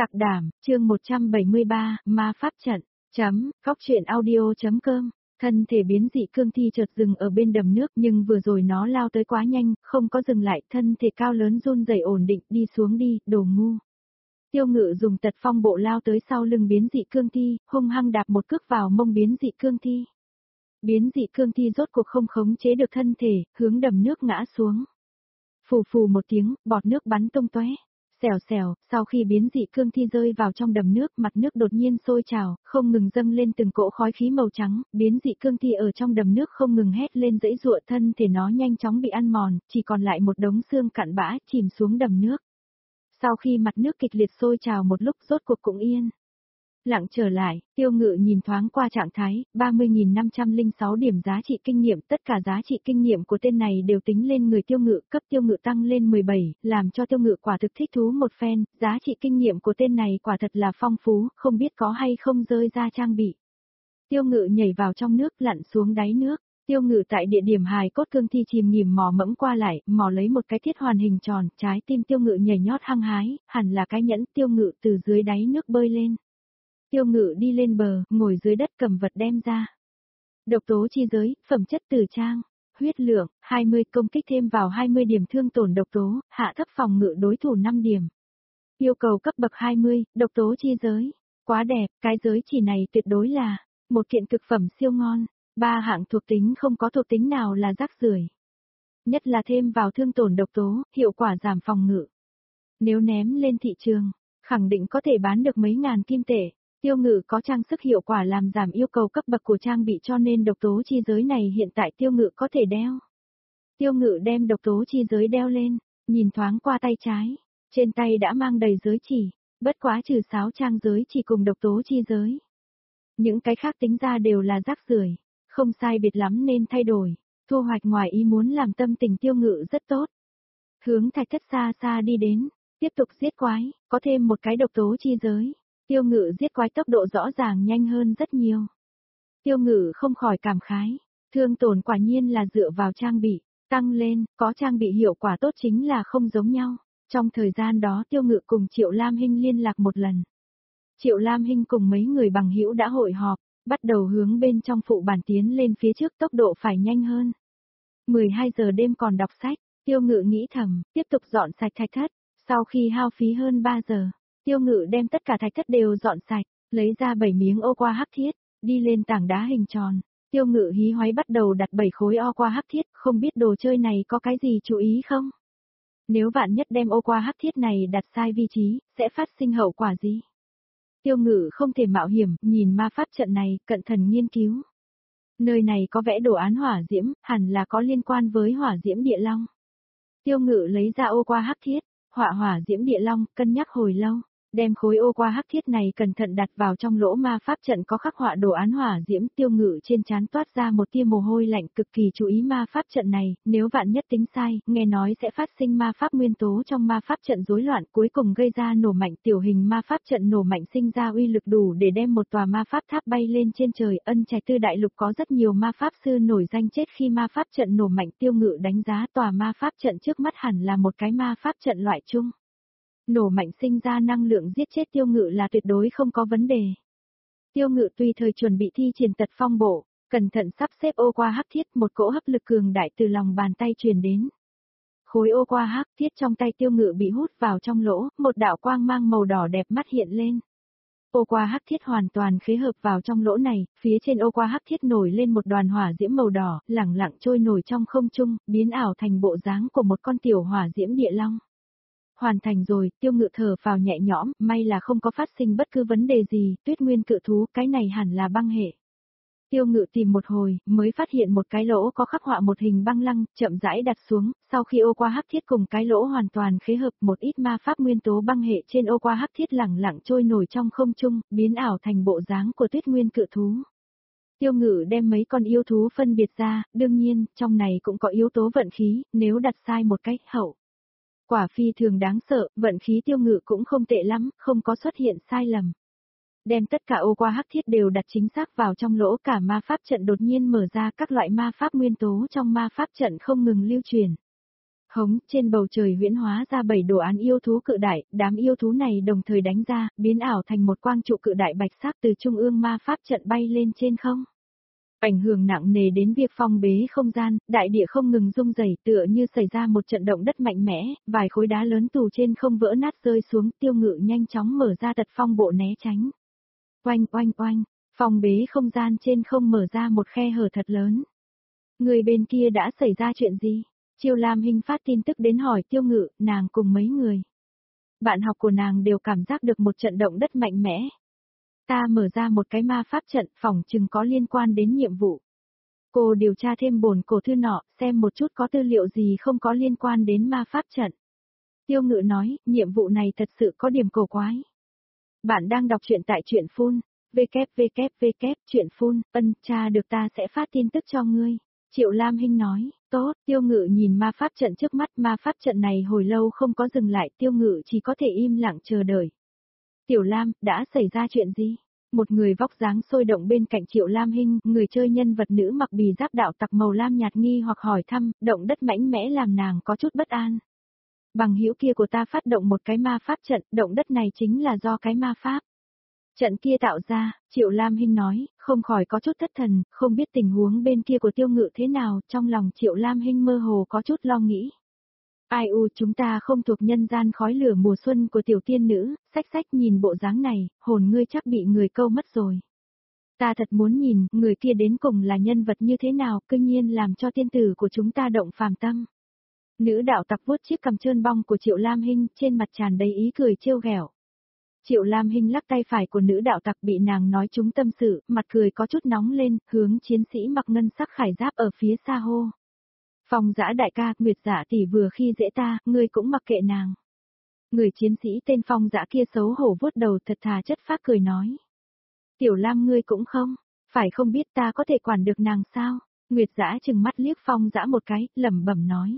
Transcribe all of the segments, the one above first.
Sạc đảm, chương 173, ma pháp trận. Góc truyện audio.com. Thân thể biến dị cương thi chợt dừng ở bên đầm nước, nhưng vừa rồi nó lao tới quá nhanh, không có dừng lại, thân thể cao lớn run rẩy ổn định, đi xuống đi, đồ ngu. Tiêu Ngự dùng tật phong bộ lao tới sau lưng biến dị cương thi, hung hăng đạp một cước vào mông biến dị cương thi. Biến dị cương thi rốt cuộc không khống chế được thân thể, hướng đầm nước ngã xuống. Phù phù một tiếng, bọt nước bắn tung tóe. Xèo xèo, sau khi biến dị cương thi rơi vào trong đầm nước, mặt nước đột nhiên sôi trào, không ngừng dâng lên từng cỗ khói khí màu trắng, biến dị cương thi ở trong đầm nước không ngừng hét lên giãy giụa, thân thể nó nhanh chóng bị ăn mòn, chỉ còn lại một đống xương cặn bã chìm xuống đầm nước. Sau khi mặt nước kịch liệt sôi trào một lúc, rốt cuộc cũng yên lặng trở lại. Tiêu Ngự nhìn thoáng qua trạng thái, 30.506 điểm giá trị kinh nghiệm, tất cả giá trị kinh nghiệm của tên này đều tính lên người Tiêu Ngự, cấp Tiêu Ngự tăng lên 17, làm cho Tiêu Ngự quả thực thích thú một phen, giá trị kinh nghiệm của tên này quả thật là phong phú, không biết có hay không rơi ra trang bị. Tiêu Ngự nhảy vào trong nước, lặn xuống đáy nước. Tiêu Ngự tại địa điểm hài cốt cương thi chìm nghỉm mò mẫm qua lại, mò lấy một cái thiết hoàn hình tròn, trái tim Tiêu Ngự nhảy nhót hăng hái, hẳn là cái nhẫn. Tiêu Ngự từ dưới đáy nước bơi lên. Tiêu Ngự đi lên bờ, ngồi dưới đất cầm vật đem ra. Độc tố chi giới, phẩm chất tử trang, huyết lượng, 20 công kích thêm vào 20 điểm thương tổn độc tố, hạ thấp phòng ngự đối thủ 5 điểm. Yêu cầu cấp bậc 20, độc tố chi giới. Quá đẹp, cái giới chỉ này tuyệt đối là một kiện cực phẩm siêu ngon. 3 hạng thuộc tính không có thuộc tính nào là rác rưởi. Nhất là thêm vào thương tổn độc tố, hiệu quả giảm phòng ngự. Nếu ném lên thị trường, khẳng định có thể bán được mấy ngàn kim tệ. Tiêu Ngự có trang sức hiệu quả làm giảm yêu cầu cấp bậc của trang bị, cho nên độc tố chi giới này hiện tại Tiêu Ngự có thể đeo. Tiêu Ngự đem độc tố chi giới đeo lên, nhìn thoáng qua tay trái, trên tay đã mang đầy giới chỉ, bất quá trừ sáo trang giới chỉ cùng độc tố chi giới. Những cái khác tính ra đều là rác rưởi, không sai biệt lắm nên thay đổi, thu hoạch ngoài ý muốn làm tâm tình Tiêu Ngự rất tốt. Hướng thạch thất xa xa đi đến, tiếp tục giết quái, có thêm một cái độc tố chi giới. Tiêu Ngự giết quái tốc độ rõ ràng nhanh hơn rất nhiều. Tiêu Ngự không khỏi cảm khái, thương tổn quả nhiên là dựa vào trang bị, tăng lên, có trang bị hiệu quả tốt chính là không giống nhau. Trong thời gian đó Tiêu Ngự cùng Triệu Lam Hinh liên lạc một lần. Triệu Lam Hinh cùng mấy người bằng hữu đã hội họp, bắt đầu hướng bên trong phụ bản tiến lên phía trước, tốc độ phải nhanh hơn. 12 giờ đêm còn đọc sách, Tiêu Ngự nghĩ thầm, tiếp tục dọn sạch thạch thất, sau khi hao phí hơn 3 giờ. Tiêu Ngự đem tất cả thạch thất đều dọn sạch, lấy ra 7 miếng ô qua hắc thiết, đi lên tảng đá hình tròn. Tiêu Ngự hí hoáy bắt đầu đặt 7 khối ô qua hắc thiết, không biết đồ chơi này có cái gì chú ý không? Nếu vạn nhất đem ô qua hắc thiết này đặt sai vị trí, sẽ phát sinh hậu quả gì? Tiêu Ngự không thể mạo hiểm, nhìn ma pháp trận này, cẩn thận nghiên cứu. Nơi này có vẽ đồ án hỏa diễm, hẳn là có liên quan với hỏa diễm địa long. Tiêu Ngự lấy ra ô qua hắc thiết, hỏa diễm địa long, cân nhắc hồi lâu. Đem khối ô qua hắc thiết này cẩn thận đặt vào trong lỗ ma pháp trận có khắc họa đồ án hỏa diễm. Tiêu Ngự trên trán toát ra một tia mồ hôi lạnh, cực kỳ chú ý ma pháp trận này, nếu vạn nhất tính sai, nghe nói sẽ phát sinh ma pháp nguyên tố trong ma pháp trận rối loạn, cuối cùng gây ra nổ mạnh. Tiểu hình ma pháp trận nổ mạnh sinh ra uy lực đủ để đem một tòa ma pháp tháp bay lên trên trời. Ân Trạch Tư đại lục có rất nhiều ma pháp sư nổi danh chết khi ma pháp trận nổ mạnh. Tiêu Ngự đánh giá tòa ma pháp trận trước mắt hẳn là một cái ma pháp trận loại chung. Nổ mạnh sinh ra năng lượng giết chết Tiêu Ngự là tuyệt đối không có vấn đề. Tiêu Ngự tùy thời chuẩn bị thi triển tật phong bộ, cẩn thận sắp xếp ô qua hắc thiết, một cỗ hấp lực cường đại từ lòng bàn tay truyền đến. Khối ô qua hắc thiết trong tay Tiêu Ngự bị hút vào trong lỗ, một đạo quang mang màu đỏ đẹp mắt hiện lên. Ô qua hắc thiết hoàn toàn khế hợp vào trong lỗ này, phía trên ô qua hắc thiết nổi lên một đoàn hỏa diễm màu đỏ, lẳng lặng trôi nổi trong không trung, biến ảo thành bộ dáng của một con tiểu hỏa diễm địa long. Hoàn thành rồi, Tiêu Ngự thở phào nhẹ nhõm, may là không có phát sinh bất cứ vấn đề gì. Tuyết nguyên cự thú, cái này hẳn là băng hệ. Tiêu Ngự tìm một hồi, mới phát hiện một cái lỗ có khắc họa một hình băng lăng, chậm rãi đặt xuống. Sau khi ô qua hắc thiết cùng cái lỗ hoàn toàn khế hợp, một ít ma pháp nguyên tố băng hệ trên ô qua hắc thiết lẳng lặng trôi nổi trong không trung, biến ảo thành bộ dáng của tuyết nguyên cự thú. Tiêu Ngự đem mấy con yêu thú phân biệt ra, đương nhiên, trong này cũng có yếu tố vận khí, nếu đặt sai một cách hậu quả phi thường đáng sợ. Vận khí Tiêu Ngự cũng không tệ lắm, không có xuất hiện sai lầm. Đem tất cả ô qua hắc thiết đều đặt chính xác vào trong lỗ, cả ma pháp trận đột nhiên mở ra, các loại ma pháp nguyên tố trong ma pháp trận không ngừng lưu truyền. Hống, trên bầu trời huyễn hóa ra 7 đồ án yêu thú cự đại, đám yêu thú này đồng thời đánh ra, biến ảo thành một quang trụ cự đại bạch sắc từ trung ương ma pháp trận bay lên trên không. Ảnh hưởng nặng nề đến việc phong bế không gian, đại địa không ngừng rung rẩy, tựa như xảy ra một trận động đất mạnh mẽ, vài khối đá lớn tù trên không vỡ nát rơi xuống, Tiêu Ngự nhanh chóng mở ra tật phong bộ né tránh. Oanh oanh oanh, phong bế không gian trên không mở ra một khe hở thật lớn. Người bên kia đã xảy ra chuyện gì? Triệu Lam Hinh phát tin tức đến hỏi Tiêu Ngự, nàng cùng mấy người. Bạn học của nàng đều cảm giác được một trận động đất mạnh mẽ. Ta mở ra một cái ma pháp trận, phỏng chừng có liên quan đến nhiệm vụ. Cô điều tra thêm bổn cổ thư nọ, xem một chút có tư liệu gì không có liên quan đến ma pháp trận. Tiêu Ngự nói, nhiệm vụ này thật sự có điểm cổ quái. Bạn đang đọc truyện tại truyện phun, www, truyện phun, tra được ta sẽ phát tin tức cho ngươi. Triệu Lam Hinh nói, tốt, Tiêu Ngự nhìn ma pháp trận trước mắt, ma pháp trận này hồi lâu không có dừng lại, Tiêu Ngự chỉ có thể im lặng chờ đợi. Tiểu Lam, đã xảy ra chuyện gì? Một người vóc dáng sôi động bên cạnh Triệu Lam Hinh, người chơi nhân vật nữ mặc bì giáp đạo tặc màu lam nhạt nghi hoặc hỏi thăm, động đất mãnh mẽ làm nàng có chút bất an. Bằng hữu kia của ta phát động một cái ma pháp trận, động đất này chính là do cái ma pháp trận kia tạo ra, Triệu Lam Hinh nói, không khỏi có chút thất thần, không biết tình huống bên kia của Tiêu Ngự thế nào, trong lòng Triệu Lam Hinh mơ hồ có chút lo nghĩ. Ai u, chúng ta không thuộc nhân gian khói lửa mùa xuân của tiểu tiên nữ, sách nhìn bộ dáng này, hồn ngươi chắc bị người câu mất rồi. Ta thật muốn nhìn, người kia đến cùng là nhân vật như thế nào, cương nhiên làm cho tiên tử của chúng ta động phàm tâm. Nữ đạo tặc vuốt chiếc cằm trơn bong của Triệu Lam Hinh, trên mặt tràn đầy ý cười trêu ghẹo. Triệu Lam Hinh lắc tay phải của nữ đạo tặc bị nàng nói trúng tâm sự, mặt cười có chút nóng lên, hướng chiến sĩ mặc ngân sắc khải giáp ở phía xa hô. Phong Dã đại ca, Nguyệt Dạ tỷ vừa khi dễ ta, ngươi cũng mặc kệ nàng. Người chiến sĩ tên Phong Dã kia xấu hổ vuốt đầu thật thà chất phác cười nói. Tiểu Lam ngươi cũng không, phải không biết ta có thể quản được nàng sao? Nguyệt Dã chừng mắt liếc Phong Dã một cái, lẩm bẩm nói.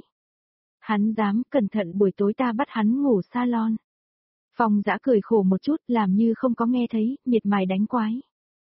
Hắn dám, cẩn thận buổi tối ta bắt hắn ngủ salon. Phong Dã cười khổ một chút, làm như không có nghe thấy, miệt mài đánh quái.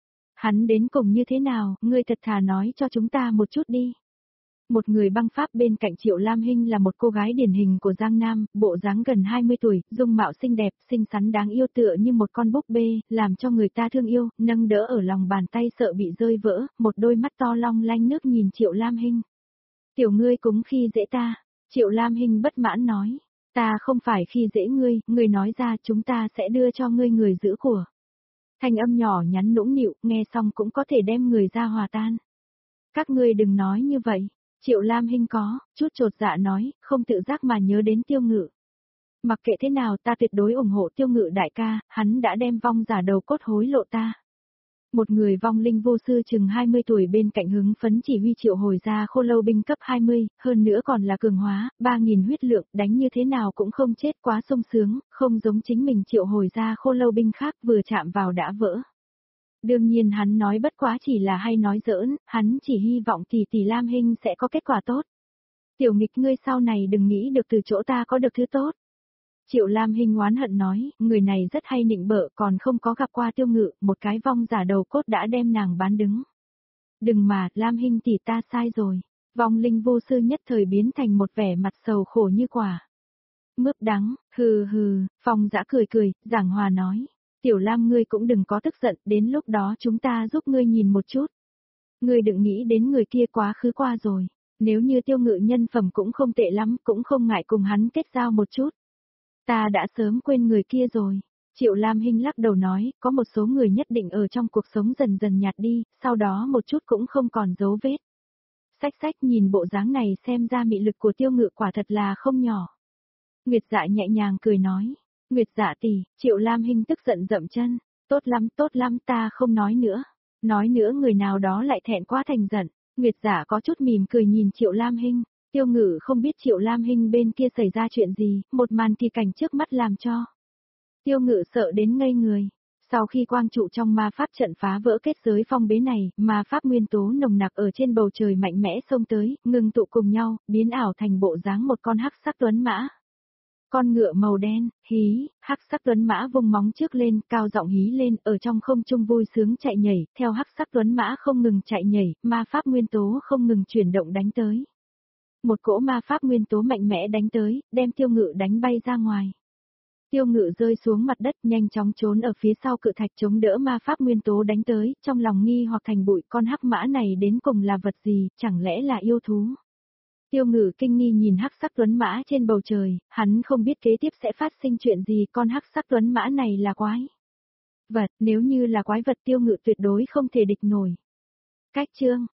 Hắn đến cùng như thế nào, ngươi thật thà nói cho chúng ta một chút đi. Một người băng pháp bên cạnh Triệu Lam Hinh là một cô gái điển hình của Giang Nam, bộ dáng gần 20 tuổi, dung mạo xinh đẹp, xinh xắn đáng yêu tựa như một con búp bê, làm cho người ta thương yêu, nâng đỡ ở lòng bàn tay sợ bị rơi vỡ, một đôi mắt to long lanh nước nhìn Triệu Lam Hinh. Tiểu ngươi cũng khi dễ ta, Triệu Lam Hinh bất mãn nói, ta không phải khi dễ ngươi nói ra chúng ta sẽ đưa cho ngươi người giữ của. Thanh âm nhỏ nhắn nũng nịu, nghe xong cũng có thể đem người ra hòa tan. Các ngươi đừng nói như vậy. Triệu Lam Hinh có, chút chột dạ nói, không tự giác mà nhớ đến Tiêu Ngự. Mặc kệ thế nào ta tuyệt đối ủng hộ Tiêu Ngự đại ca, hắn đã đem vong giả đầu cốt hối lộ ta. Một người vong linh vô sư chừng 20 tuổi bên cạnh hứng phấn chỉ huy triệu hồi ra khô lâu binh cấp 20, hơn nữa còn là cường hóa, 3.000 huyết lượng, đánh như thế nào cũng không chết quá sung sướng, không giống chính mình triệu hồi ra khô lâu binh khác vừa chạm vào đã vỡ. Đương nhiên hắn nói bất quá chỉ là hay nói giỡn, hắn chỉ hy vọng tỷ Lam Hinh sẽ có kết quả tốt. Tiểu nghịch ngươi sau này đừng nghĩ được từ chỗ ta có được thứ tốt. Triệu Lam Hinh oán hận nói, người này rất hay nịnh bợ còn không có gặp qua Tiêu Ngự, một cái vong giả đầu cốt đã đem nàng bán đứng. Đừng mà, Lam Hinh tỷ ta sai rồi. Vong linh vô sư nhất thời biến thành một vẻ mặt sầu khổ như quả. Mướp đắng, hừ, Phong Dã cười, giảng hòa nói. Tiểu Lam ngươi cũng đừng có tức giận, đến lúc đó chúng ta giúp ngươi nhìn một chút. Ngươi đừng nghĩ đến người kia quá khứ qua rồi, nếu như Tiêu Ngự nhân phẩm cũng không tệ lắm, cũng không ngại cùng hắn kết giao một chút. Ta đã sớm quên người kia rồi. Triệu Lam Hinh lắc đầu nói, có một số người nhất định ở trong cuộc sống dần dần nhạt đi, sau đó một chút cũng không còn dấu vết. Sách nhìn bộ dáng này xem ra mị lực của Tiêu Ngự quả thật là không nhỏ. Nguyệt Dạ nhẹ nhàng cười nói. Nguyệt Dạ tỷ, Triệu Lam Hinh tức giận dậm chân, tốt lắm ta không nói nữa. Nói nữa người nào đó lại thẹn quá thành giận. Nguyệt Dạ có chút mỉm cười nhìn Triệu Lam Hinh. Tiêu Ngự không biết Triệu Lam Hinh bên kia xảy ra chuyện gì, một màn kỳ cảnh trước mắt làm cho Tiêu Ngự sợ đến ngây người. Sau khi quang trụ trong ma pháp trận phá vỡ kết giới phong bế này, ma pháp nguyên tố nồng nặc ở trên bầu trời mạnh mẽ xông tới, ngừng tụ cùng nhau, biến ảo thành bộ dáng một con hắc sắc tuấn mã. Con ngựa màu đen, hí, hắc sắc tuấn mã vung móng trước lên, cao giọng hí lên, ở trong không trung vui sướng chạy nhảy, theo hắc sắc tuấn mã không ngừng chạy nhảy, ma pháp nguyên tố không ngừng chuyển động đánh tới. một cỗ ma pháp nguyên tố mạnh mẽ đánh tới, đem Tiêu Ngự đánh bay ra ngoài. Tiêu Ngự rơi xuống mặt đất nhanh chóng trốn ở phía sau cự thạch chống đỡ ma pháp nguyên tố đánh tới, trong lòng nghi hoặc thành bụi con hắc mã này đến cùng là vật gì, chẳng lẽ là yêu thú. Tiêu Ngự kinh nghi nhìn hắc sắc tuấn mã trên bầu trời, hắn không biết kế tiếp sẽ phát sinh chuyện gì, con hắc sắc tuấn mã này là quái vật, nếu như là quái vật Tiêu Ngự tuyệt đối không thể địch nổi. Cách chương